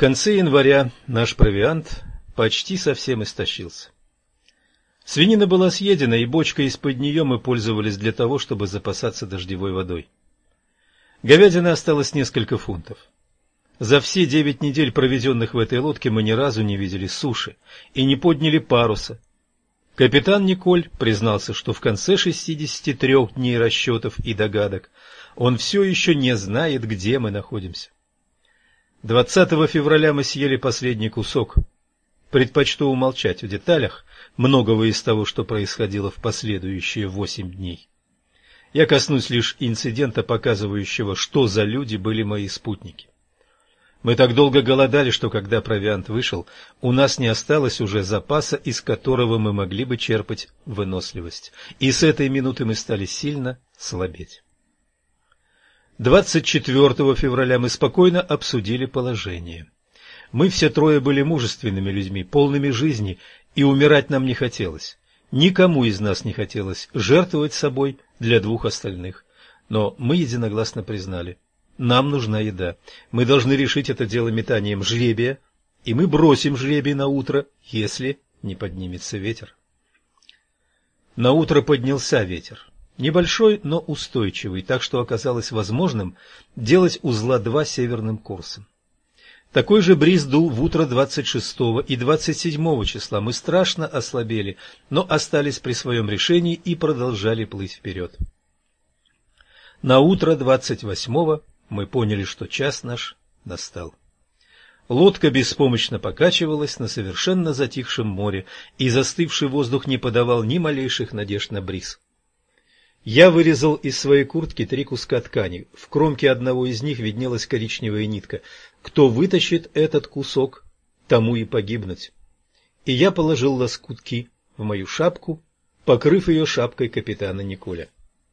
конце января наш провиант почти совсем истощился. Свинина была съедена, и бочкой из-под нее мы пользовались для того, чтобы запасаться дождевой водой. Говядины осталось несколько фунтов. За все 9 недель, проведенных в этой лодке, мы ни разу не видели суши и не подняли паруса. Капитан Николь признался, что в конце 63 дней расчетов и догадок он все еще не знает, где мы находимся. 20 февраля мы съели последний кусок. Предпочту умолчать в деталях многого из того, что происходило в последующие 8 дней. Я коснусь лишь инцидента, показывающего, что за люди были мои спутники. Мы так долго голодали, что когда провиант вышел, у нас не осталось уже запаса, из которого мы могли бы черпать выносливость. И с этой минуты мы стали сильно слабеть. 24 февраля мы спокойно обсудили положение. Мы все трое были мужественными людьми, полными жизни, и умирать нам не хотелось. Никому из нас не хотелось жертвовать собой для 2 остальных. Но мы единогласно признали: нам нужна еда. Мы должны решить это дело метанием жребия, и мы бросим жребий на утро, если не поднимется ветер. На утро поднялся ветер. Небольшой, но устойчивый, так что оказалось возможным делать узла 2 северным курсом. Такой же бриз дул в утро 26 и 27 числа. Мы страшно ослабели, но остались при своем решении и продолжали плыть вперед. На утро 28-го мы поняли, что час наш настал. Лодка беспомощно покачивалась на совершенно затихшем море, и застывший воздух не подавал ни малейших надежд на бриз. Я вырезал из своей куртки 3 куска ткани. В кромке одного из них виднелась коричневая нитка. Кто вытащит этот кусок, тому и погибнуть. И я положил лоскутки в мою шапку, покрыв ее шапкой капитана Николя.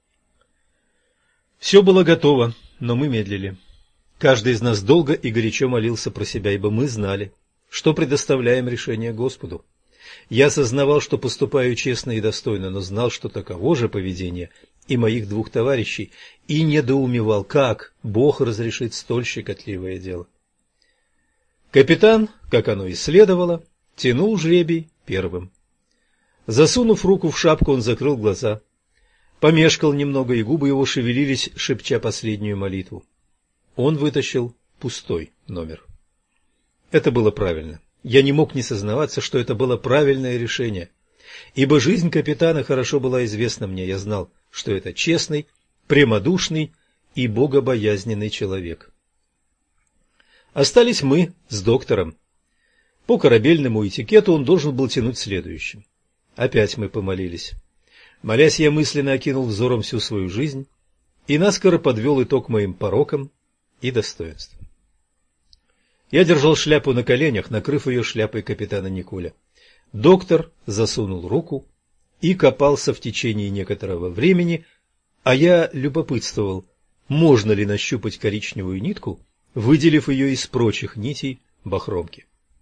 Все было готово, но мы медлили. Каждый из нас долго и горячо молился про себя, ибо мы знали, что предоставляем решение Господу. Я сознавал, что поступаю честно и достойно, но знал, что таково же поведение и моих 2 товарищей, и недоумевал, как Бог разрешит столь щекотливое дело. Капитан, как оно и следовало, тянул жребий первым. Засунув руку в шапку, он закрыл глаза, помешкал немного, и губы его шевелились, шепча последнюю молитву. Он вытащил пустой номер. Это было правильно. Я не мог не сознаваться, что это было правильное решение, ибо жизнь капитана хорошо была известна мне. Я знал, что это честный, прямодушный и богобоязненный человек. Остались мы с доктором. По корабельному этикету он должен был тянуть следующим. Опять мы помолились. Молясь, я мысленно окинул взором всю свою жизнь и наскоро подвел итог моим порокам и достоинствам. Я держал шляпу на коленях, накрыв ее шляпой капитана Николя. Доктор засунул руку и копался в течение некоторого времени, а я любопытствовал, можно ли нащупать коричневую нитку, выделив ее из прочих нитей бахромки.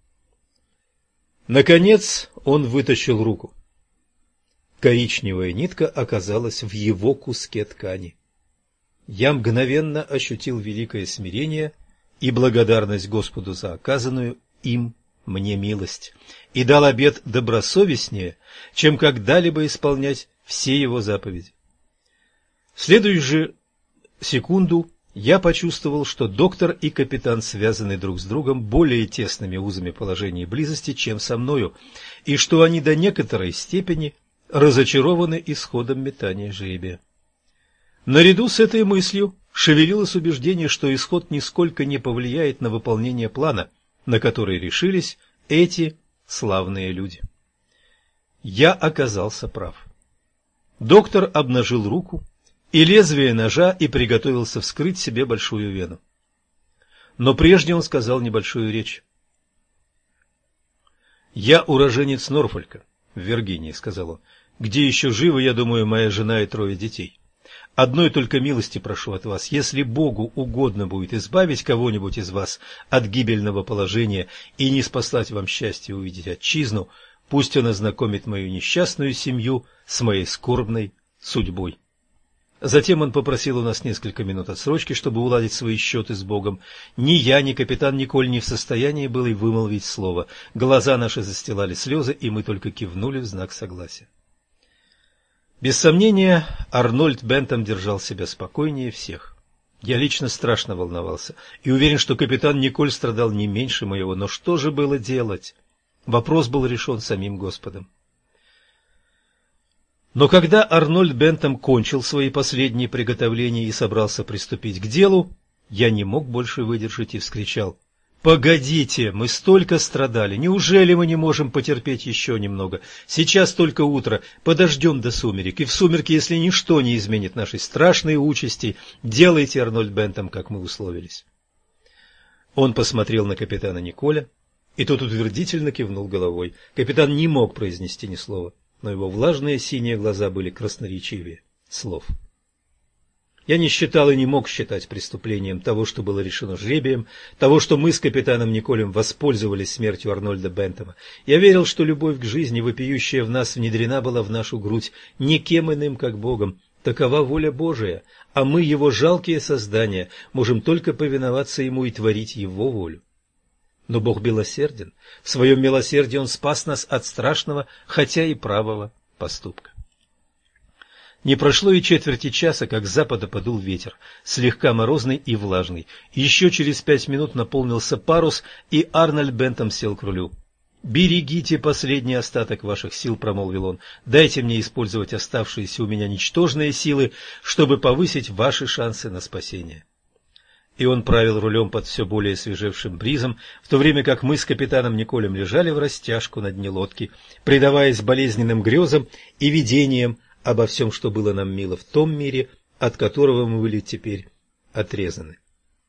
Наконец он вытащил руку. Коричневая нитка оказалась в его куске ткани. Я мгновенно ощутил великое смирение и благодарность Господу за оказанную им мне милость, и дал обет добросовестнее, чем когда-либо исполнять все его заповеди. В следующую же секунду я почувствовал, что доктор и капитан связаны друг с другом более тесными узами положения и близости, чем со мною, и что они до некоторой степени разочарованы исходом метания жребия. Наряду с этой мыслью шевелилось убеждение, что исход нисколько не повлияет на выполнение плана, на который решились эти славные люди. Я оказался прав. Доктор обнажил руку и лезвие ножа и приготовился вскрыть себе большую вену. Но прежде он сказал небольшую речь. «Я уроженец Норфолька, в Виргинии», — сказал он, — «где еще живы, я думаю, моя жена и 3 детей. Одной только милости прошу от вас, если Богу угодно будет избавить кого-нибудь из вас от гибельного положения и не спаслать вам счастье увидеть отчизну, пусть он ознакомит мою несчастную семью с моей скорбной судьбой». Затем он попросил у нас несколько минут отсрочки, чтобы уладить свои счеты с Богом. Ни я, ни капитан Николь не в состоянии были вымолвить слово. Глаза наши застилали слезы, и мы только кивнули в знак согласия. Без сомнения, Арнольд Бентам держал себя спокойнее всех. Я лично страшно волновался и уверен, что капитан Николь страдал не меньше моего. Но что же было делать? Вопрос был решен самим Господом. Но когда Арнольд Бентам кончил свои последние приготовления и собрался приступить к делу, я не мог больше выдержать и вскричал: «Погодите, мы столько страдали, неужели мы не можем потерпеть еще немного? Сейчас только утро, подождем до сумерек, и в сумерки, если ничто не изменит нашей страшной участи, делайте, Арнольд Бентам, как мы условились». Он посмотрел на капитана Николя, и тот утвердительно кивнул головой. Капитан не мог произнести ни слова, но его влажные синие глаза были красноречивее слов. Я не считал и не мог считать преступлением того, что было решено жребием, того, что мы с капитаном Николем воспользовались смертью Арнольда Бентама. Я верил, что любовь к жизни, вопиющая в нас, внедрена была в нашу грудь никем иным, как Богом. Такова воля Божия, а мы, Его жалкие создания, можем только повиноваться Ему и творить Его волю. Но Бог милосерден. В своем милосердии Он спас нас от страшного, хотя и правого поступка. Не прошло и четверти часа, как с запада подул ветер, слегка морозный и влажный. Еще через 5 минут наполнился парус, и Арнольд Бентам сел к рулю. «Берегите последний остаток ваших сил», — промолвил он. «Дайте мне использовать оставшиеся у меня ничтожные силы, чтобы повысить ваши шансы на спасение». И он правил рулем под все более свежевшим бризом, в то время как мы с капитаном Николем лежали врастяжку на дне лодки, предаваясь болезненным грезам и видениям обо всем, что было нам мило в том мире, от которого мы были теперь отрезаны.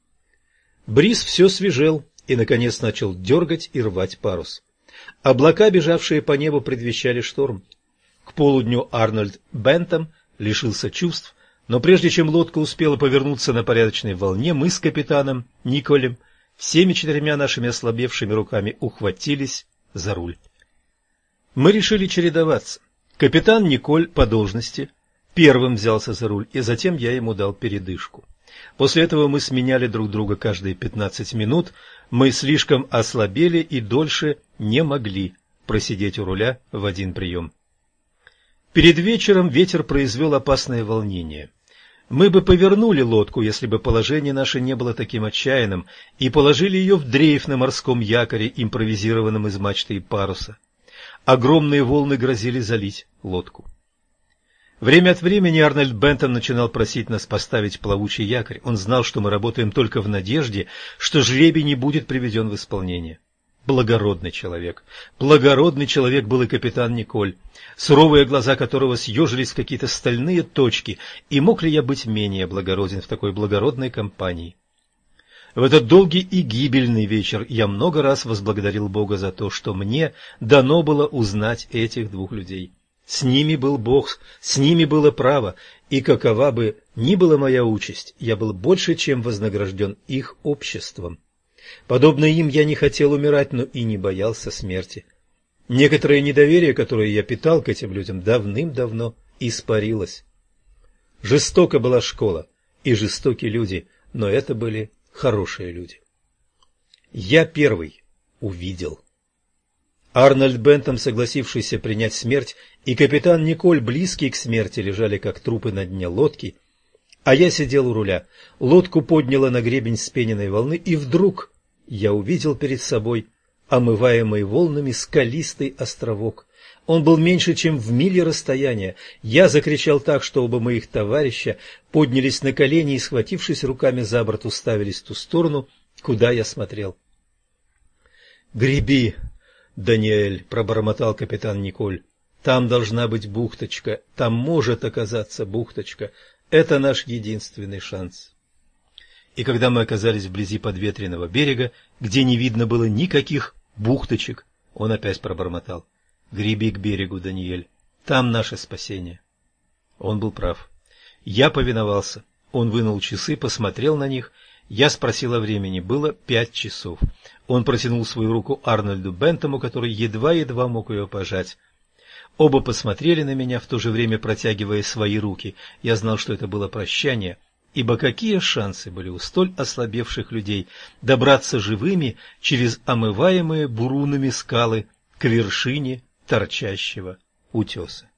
Бриз все свежел и, наконец, начал дергать и рвать парус. Облака, бежавшие по небу, предвещали шторм. К полудню Арнольд Бентам лишился чувств, но прежде чем лодка успела повернуться на порядочной волне, мы с капитаном Николем всеми 4 нашими ослабевшими руками ухватились за руль. Мы решили чередоваться. Капитан Николь по должности первым взялся за руль, и затем я ему дал передышку. После этого мы сменяли друг друга каждые 15 минут, мы слишком ослабели и дольше не могли просидеть у руля в один прием. Перед вечером ветер произвел опасное волнение. Мы бы повернули лодку, если бы положение наше не было таким отчаянным, и положили ее в дрейф на морском якоре, импровизированном из мачты и паруса. Огромные волны грозили залить лодку. Время от времени Арнольд Бентам начинал просить нас поставить плавучий якорь. Он знал, что мы работаем только в надежде, что жребий не будет приведен в исполнение. Благородный человек был и капитан Николь, суровые глаза которого съежились в какие-то стальные точки, и мог ли я быть менее благороден в такой благородной компании? В этот долгий и гибельный вечер я много раз возблагодарил Бога за то, что мне дано было узнать этих 2 людей. С ними был Бог, с ними было право, и какова бы ни была моя участь, я был больше, чем вознагражден их обществом. Подобно им я не хотел умирать, но и не боялся смерти. Некоторое недоверие, которое я питал к этим людям, давным-давно испарилось. Жестока была школа и жестоки люди, но это были хорошие люди. Я первый увидел. Арнольд Бентам, согласившийся принять смерть, и капитан Николь, близкий к смерти, лежали как трупы на дне лодки, а я сидел у руля. Лодку подняло на гребень вспененной волны, и вдруг я увидел перед собой омываемый волнами скалистый островок. Он был меньше, чем в миле расстояния. Я закричал так, что оба моих товарища поднялись на колени и, схватившись руками за борт, уставились в ту сторону, куда я смотрел. «Греби, Даниэль», — пробормотал капитан Николь. «Там должна быть бухточка, там может оказаться бухточка. Это наш единственный шанс». И когда мы оказались вблизи подветренного берега, где не видно было никаких бухточек, он опять пробормотал: «Греби к берегу, Даниэль, там наше спасение». Он был прав. Я повиновался. Он вынул часы, посмотрел на них. Я спросил о времени. Было 5 часов. Он протянул свою руку Арнольду Бентаму, который едва-едва мог ее пожать. Оба посмотрели на меня, в то же время протягивая свои руки. Я знал, что это было прощание, ибо какие шансы были у столь ослабевших людей добраться живыми через омываемые бурунами скалы к вершине торчащего утеса.